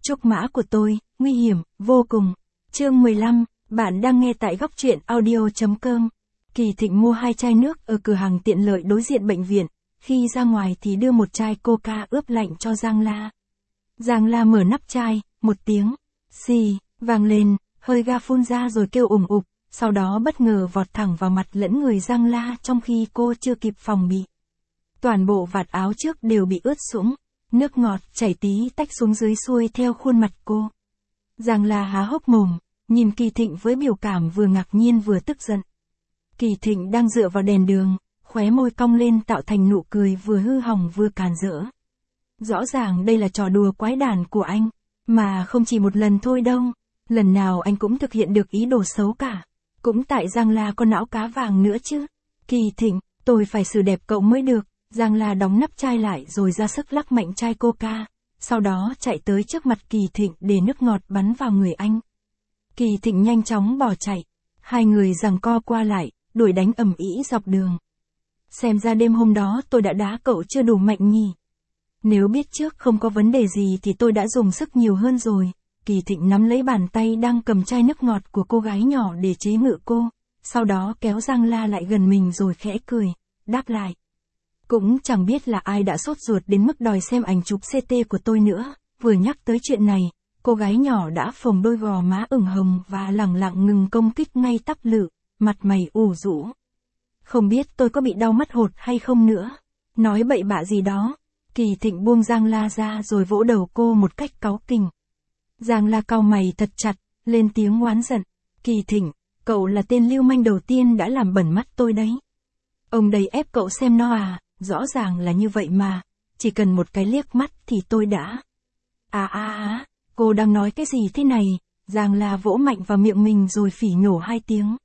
Trúc mã của tôi, nguy hiểm, vô cùng. Chương 15, bạn đang nghe tại góc truyện audio.com. Kỳ Thịnh mua 2 chai nước ở cửa hàng tiện lợi đối diện bệnh viện, khi ra ngoài thì đưa một chai coca ướp lạnh cho Giang La. Giang La mở nắp chai, một tiếng, xì, vang lên, hơi ga phun ra rồi kêu ủng ục, sau đó bất ngờ vọt thẳng vào mặt lẫn người Giang La trong khi cô chưa kịp phòng bị. Toàn bộ vạt áo trước đều bị ướt sũng, nước ngọt chảy tí tách xuống dưới xuôi theo khuôn mặt cô. Giang La há hốc mồm, nhìn Kỳ Thịnh với biểu cảm vừa ngạc nhiên vừa tức giận. Kỳ Thịnh đang dựa vào đèn đường, khóe môi cong lên tạo thành nụ cười vừa hư hỏng vừa càn rỡ. Rõ ràng đây là trò đùa quái đản của anh, mà không chỉ một lần thôi đâu, lần nào anh cũng thực hiện được ý đồ xấu cả. Cũng tại Giang La có não cá vàng nữa chứ. Kỳ Thịnh, tôi phải xử đẹp cậu mới được. Giang La đóng nắp chai lại rồi ra sức lắc mạnh chai coca, sau đó chạy tới trước mặt Kỳ Thịnh để nước ngọt bắn vào người anh. Kỳ Thịnh nhanh chóng bỏ chạy, hai người giằng co qua lại, đuổi đánh ầm ĩ dọc đường. Xem ra đêm hôm đó tôi đã đá cậu chưa đủ mạnh nhỉ. Nếu biết trước không có vấn đề gì thì tôi đã dùng sức nhiều hơn rồi. Kỳ Thịnh nắm lấy bàn tay đang cầm chai nước ngọt của cô gái nhỏ để chế ngự cô, sau đó kéo Giang La lại gần mình rồi khẽ cười, đáp lại. Cũng chẳng biết là ai đã sốt ruột đến mức đòi xem ảnh chụp CT của tôi nữa. Vừa nhắc tới chuyện này, cô gái nhỏ đã phồng đôi gò má ửng hồng và lẳng lặng ngừng công kích ngay tắp lự, mặt mày ủ rũ. Không biết tôi có bị đau mắt hột hay không nữa. Nói bậy bạ gì đó. Kỳ Thịnh buông Giang La ra rồi vỗ đầu cô một cách cáu kỉnh. Giang La cau mày thật chặt, lên tiếng oán giận. Kỳ Thịnh, cậu là tên lưu manh đầu tiên đã làm bẩn mắt tôi đấy. Ông đây ép cậu xem no à, rõ ràng là như vậy mà, chỉ cần một cái liếc mắt thì tôi đã... cô đang nói cái gì thế này? Giang La vỗ mạnh vào miệng mình rồi phỉ nhổ 2 tiếng.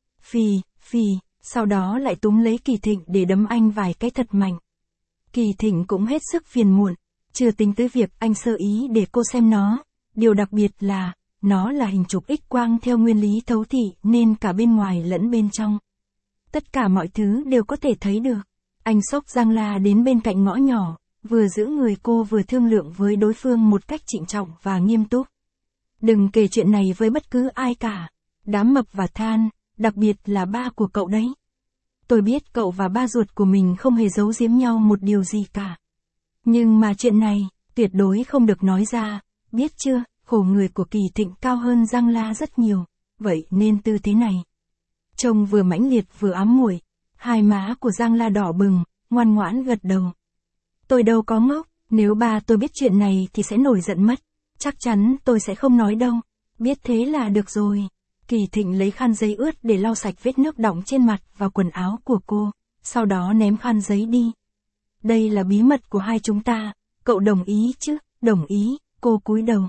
Phì, sau đó lại túm lấy Kỳ Thịnh để đấm anh vài cái thật mạnh. Kỳ Thịnh cũng hết sức phiền muộn, chưa tính tới việc anh sơ ý để cô xem nó. Điều đặc biệt là, nó là hình chụp X-quang theo nguyên lý thấu thị nên cả bên ngoài lẫn bên trong. Tất cả mọi thứ đều có thể thấy được. Anh xốc Giang La đến bên cạnh ngõ nhỏ, vừa giữ người cô vừa thương lượng với đối phương một cách trịnh trọng và nghiêm túc. Đừng kể chuyện này với bất cứ ai cả. Đám mập và than, đặc biệt là ba của cậu đấy. Tôi biết cậu và ba ruột của mình không hề giấu giếm nhau một điều gì cả. Nhưng mà chuyện này, tuyệt đối không được nói ra, biết chưa? Khổ người của Kỳ Thịnh cao hơn Giang La rất nhiều, vậy nên tư thế này. Trông vừa mãnh liệt vừa ám muội. Hai má của Giang La đỏ bừng, ngoan ngoãn gật đầu. Tôi đâu có ngốc, nếu ba tôi biết chuyện này thì sẽ nổi giận mất. Chắc chắn tôi sẽ không nói đâu. Biết thế là được rồi. Kỳ Thịnh lấy khăn giấy ướt để lau sạch vết nước đọng trên mặt và quần áo của cô, sau đó ném khăn giấy đi. Đây là bí mật của hai chúng ta, cậu đồng ý chứ? Đồng ý, cô cúi đầu.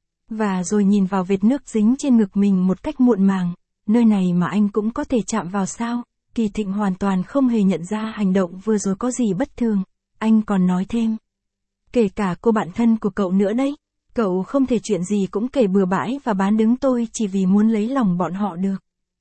Và rồi nhìn vào vệt nước dính trên ngực mình một cách muộn màng, nơi này mà anh cũng có thể chạm vào sao? Kỳ Thịnh hoàn toàn không hề nhận ra hành động vừa rồi có gì bất thường, anh còn nói thêm. Kể cả cô bạn thân của cậu nữa đấy, cậu không thể chuyện gì cũng kể bừa bãi và bán đứng tôi chỉ vì muốn lấy lòng bọn họ được.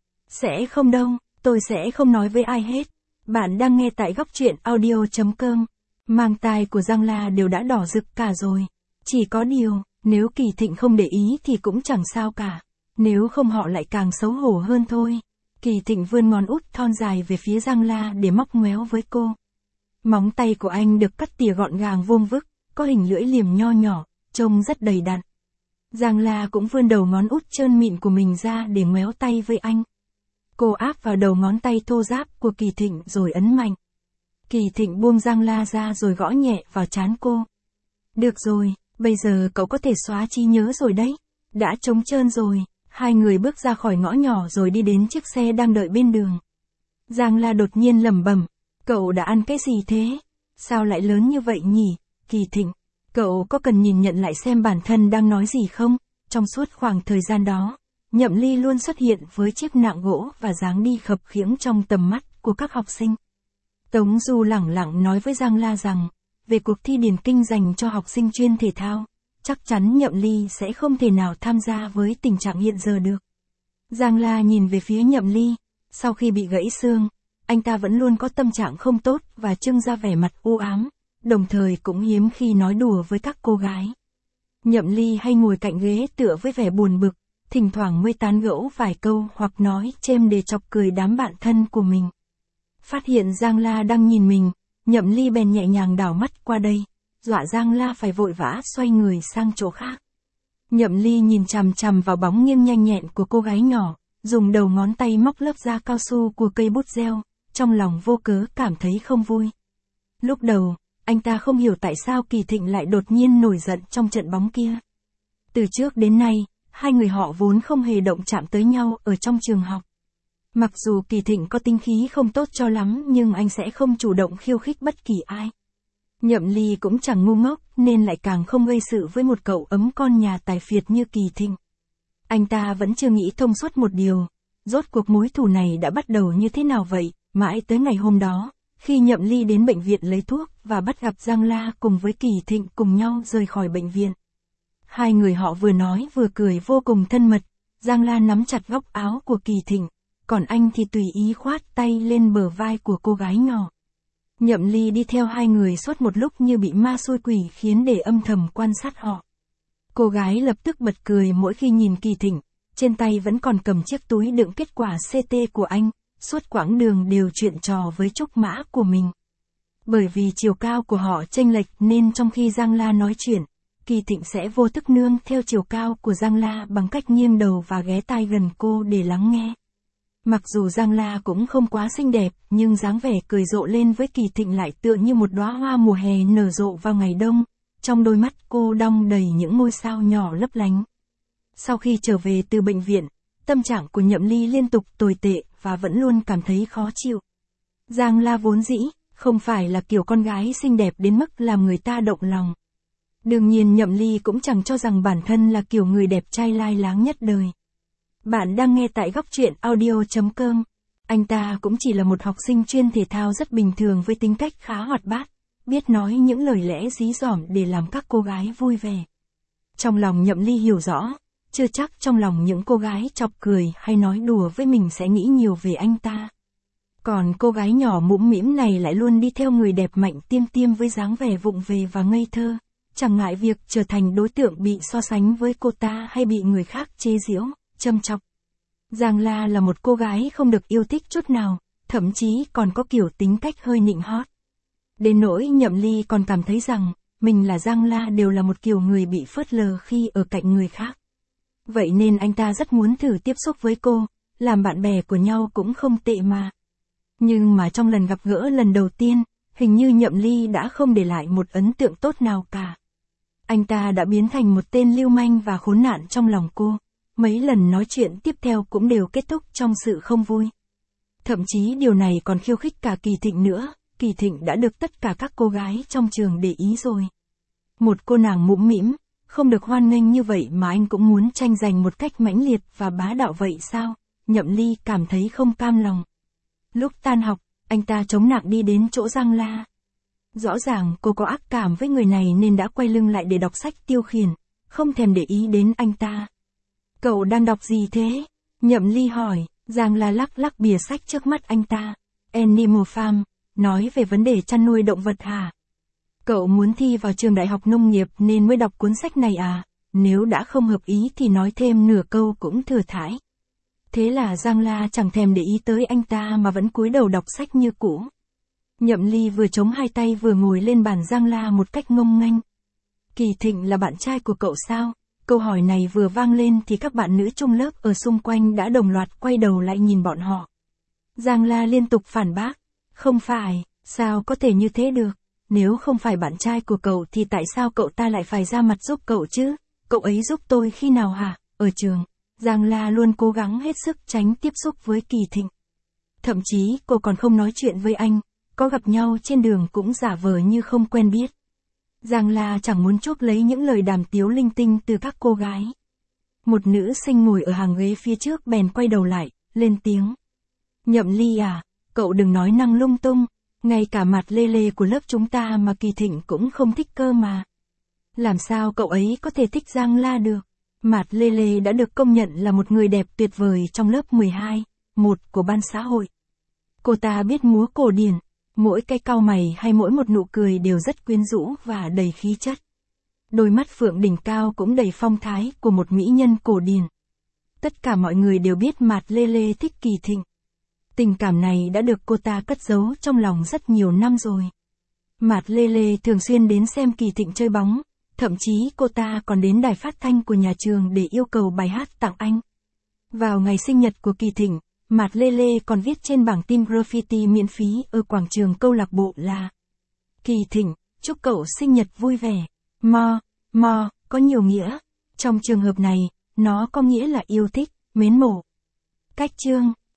Sẽ không đâu, tôi sẽ không nói với ai hết. Bạn đang nghe tại góc truyện audio.com. Mang tai của Giang La đều đã đỏ rực cả rồi. Chỉ có điều, nếu Kỳ Thịnh không để ý thì cũng chẳng sao cả. Nếu không họ lại càng xấu hổ hơn thôi. Kỳ Thịnh vươn ngón út thon dài về phía Giang La để móc ngoéo với cô. Móng tay của anh được cắt tỉa gọn gàng vuông vức, có hình lưỡi liềm nho nhỏ, trông rất đầy đặn. Giang La cũng vươn đầu ngón út trơn mịn của mình ra để ngoéo tay với anh. Cô áp vào đầu ngón tay thô ráp của Kỳ Thịnh rồi ấn mạnh. Kỳ Thịnh buông Giang La ra rồi gõ nhẹ vào trán cô. Được rồi, bây giờ cậu có thể xóa trí nhớ rồi đấy. Đã trống trơn rồi. Hai người bước ra khỏi ngõ nhỏ rồi đi đến chiếc xe đang đợi bên đường. Giang La đột nhiên lẩm bẩm, cậu đã ăn cái gì thế? Sao lại lớn như vậy nhỉ? Kỳ Thịnh, cậu có cần nhìn nhận lại xem bản thân đang nói gì không? Trong suốt khoảng thời gian đó, Nhậm Ly luôn xuất hiện với chiếc nạng gỗ và dáng đi khập khiễng trong tầm mắt của các học sinh. Tống Du lẳng lặng nói với Giang La rằng, về cuộc thi điền kinh dành cho học sinh chuyên thể thao, chắc chắn Nhậm Ly sẽ không thể nào tham gia với tình trạng hiện giờ được. Giang La nhìn về phía Nhậm Ly, sau khi bị gãy xương, anh ta vẫn luôn có tâm trạng không tốt và trưng ra vẻ mặt u ám, đồng thời cũng hiếm khi nói đùa với các cô gái. Nhậm Ly hay ngồi cạnh ghế tựa với vẻ buồn bực, thỉnh thoảng mới tán gẫu vài câu hoặc nói chêm để chọc cười đám bạn thân của mình. Phát hiện Giang La đang nhìn mình, Nhậm Ly bèn nhẹ nhàng đảo mắt qua đây, dọa Giang La phải vội vã xoay người sang chỗ khác. Nhậm Ly nhìn chằm chằm vào bóng nghiêng nhanh nhẹn của cô gái nhỏ, dùng đầu ngón tay móc lớp da cao su của cây bút gel, trong lòng vô cớ cảm thấy không vui. Lúc đầu, anh ta không hiểu tại sao Kỳ Thịnh lại đột nhiên nổi giận trong trận bóng kia. Từ trước đến nay, hai người họ vốn không hề động chạm tới nhau ở trong trường học. Mặc dù Kỳ Thịnh có tính khí không tốt cho lắm nhưng anh sẽ không chủ động khiêu khích bất kỳ ai. Nhậm Ly cũng chẳng ngu ngốc nên lại càng không gây sự với một cậu ấm con nhà tài phiệt như Kỳ Thịnh. Anh ta vẫn chưa nghĩ thông suốt một điều, rốt cuộc mối thù này đã bắt đầu như thế nào vậy, mãi tới ngày hôm đó, khi Nhậm Ly đến bệnh viện lấy thuốc và bắt gặp Giang La cùng với Kỳ Thịnh cùng nhau rời khỏi bệnh viện. Hai người họ vừa nói vừa cười vô cùng thân mật, Giang La nắm chặt góc áo của Kỳ Thịnh, còn anh thì tùy ý khoát tay lên bờ vai của cô gái nhỏ. Nhậm Ly đi theo hai người suốt một lúc như bị ma xui quỷ khiến để âm thầm quan sát họ. Cô gái lập tức bật cười mỗi khi nhìn Kỳ Thịnh, trên tay vẫn còn cầm chiếc túi đựng kết quả CT của anh, suốt quãng đường đều chuyện trò với trúc mã của mình. Bởi vì chiều cao của họ chênh lệch nên trong khi Giang La nói chuyện, Kỳ Thịnh sẽ vô thức nương theo chiều cao của Giang La bằng cách nghiêng đầu và ghé tai gần cô để lắng nghe. Mặc dù Giang La cũng không quá xinh đẹp, nhưng dáng vẻ cười rộ lên với Kỳ Thịnh lại tựa như một đóa hoa mùa hè nở rộ vào ngày đông, trong đôi mắt cô đong đầy những ngôi sao nhỏ lấp lánh. Sau khi trở về từ bệnh viện, tâm trạng của Nhậm Ly liên tục tồi tệ và vẫn luôn cảm thấy khó chịu. Giang La vốn dĩ, không phải là kiểu con gái xinh đẹp đến mức làm người ta động lòng. Đương nhiên Nhậm Ly cũng chẳng cho rằng bản thân là kiểu người đẹp trai lai láng nhất đời. Bạn đang nghe tại góc truyện audio.com. Anh ta cũng chỉ là một học sinh chuyên thể thao rất bình thường với tính cách khá hoạt bát, biết nói những lời lẽ dí dỏm để làm các cô gái vui vẻ. Trong lòng Nhậm Ly hiểu rõ, chưa chắc trong lòng những cô gái chọc cười hay nói đùa với mình sẽ nghĩ nhiều về anh ta. Còn cô gái nhỏ mũm mĩm này lại luôn đi theo người đẹp mạnh tiêm tiêm với dáng vẻ vụng về và ngây thơ, chẳng ngại việc trở thành đối tượng bị so sánh với cô ta hay bị người khác chế giễu, châm chọc. Giang La là một cô gái không được yêu thích chút nào, thậm chí còn có kiểu tính cách hơi nịnh hót. Đến nỗi Nhậm Ly còn cảm thấy rằng, mình là Giang La đều là một kiểu người bị phớt lờ khi ở cạnh người khác. Vậy nên anh ta rất muốn thử tiếp xúc với cô, làm bạn bè của nhau cũng không tệ mà. Nhưng mà trong lần gặp gỡ lần đầu tiên, hình như Nhậm Ly đã không để lại một ấn tượng tốt nào cả. Anh ta đã biến thành một tên lưu manh và khốn nạn trong lòng cô. Mấy lần nói chuyện tiếp theo cũng đều kết thúc trong sự không vui. Thậm chí điều này còn khiêu khích cả Kỳ Thịnh nữa, Kỳ Thịnh đã được tất cả các cô gái trong trường để ý rồi. Một cô nàng mũm mĩm, không được hoan nghênh như vậy mà anh cũng muốn tranh giành một cách mãnh liệt và bá đạo vậy sao? Nhậm Ly cảm thấy không cam lòng. Lúc tan học, anh ta chống nặng đi đến chỗ Giang La. Rõ ràng cô có ác cảm với người này nên đã quay lưng lại để đọc sách tiêu khiển, không thèm để ý đến anh ta. Cậu đang đọc gì thế? Nhậm Ly hỏi. Giang La lắc lắc bìa sách trước mắt anh ta. Animal Farm, nói về vấn đề chăn nuôi động vật hả? Cậu muốn thi vào trường đại học nông nghiệp nên mới đọc cuốn sách này à? Nếu đã không hợp ý thì nói thêm nửa câu cũng thừa thãi. Thế là Giang La chẳng thèm để ý tới anh ta mà vẫn cúi đầu đọc sách như cũ. Nhậm Ly vừa chống hai tay vừa ngồi lên bàn Giang La một cách ngông nghênh. Kỳ Thịnh là bạn trai của cậu sao? Câu hỏi này vừa vang lên thì các bạn nữ chung lớp ở xung quanh đã đồng loạt quay đầu lại nhìn bọn họ. Giang La liên tục phản bác. Không phải, sao có thể như thế được? Nếu không phải bạn trai của cậu thì tại sao cậu ta lại phải ra mặt giúp cậu chứ? Cậu ấy giúp tôi khi nào hả? Ở trường, Giang La luôn cố gắng hết sức tránh tiếp xúc với Kỳ Thịnh. Thậm chí cô còn không nói chuyện với anh, có gặp nhau trên đường cũng giả vờ như không quen biết. Giang La chẳng muốn chuốc lấy những lời đàm tiếu linh tinh từ các cô gái. Một nữ sinh ngồi ở hàng ghế phía trước bèn quay đầu lại, lên tiếng. Nhậm Ly à, cậu đừng nói năng lung tung, ngay cả mặt lê lê của lớp chúng ta mà Kỳ Thịnh cũng không thích cơ mà. Làm sao cậu ấy có thể thích Giang La được? Mạt Lê Lê đã được công nhận là một người đẹp tuyệt vời trong lớp 12, một của ban xã hội. Cô ta biết múa cổ điển, mỗi cái cau mày hay mỗi một nụ cười đều rất quyến rũ và đầy khí chất. Đôi mắt phượng đỉnh cao cũng đầy phong thái của một mỹ nhân cổ điển. Tất cả mọi người đều biết Mạt Lê Lê thích Kỳ Thịnh. Tình cảm này đã được cô ta cất giấu trong lòng rất nhiều năm rồi. Mạt Lê Lê thường xuyên đến xem Kỳ Thịnh chơi bóng, thậm chí cô ta còn đến đài phát thanh của nhà trường để yêu cầu bài hát tặng anh. Vào ngày sinh nhật của Kỳ Thịnh, Mạt Lê Lê còn viết trên bảng tin graffiti miễn phí ở quảng trường câu lạc bộ là: Kỳ Thịnh, chúc cậu sinh nhật vui vẻ. Mo, có nhiều nghĩa. Trong trường hợp này, nó có nghĩa là yêu thích, mến mộ. Cách chương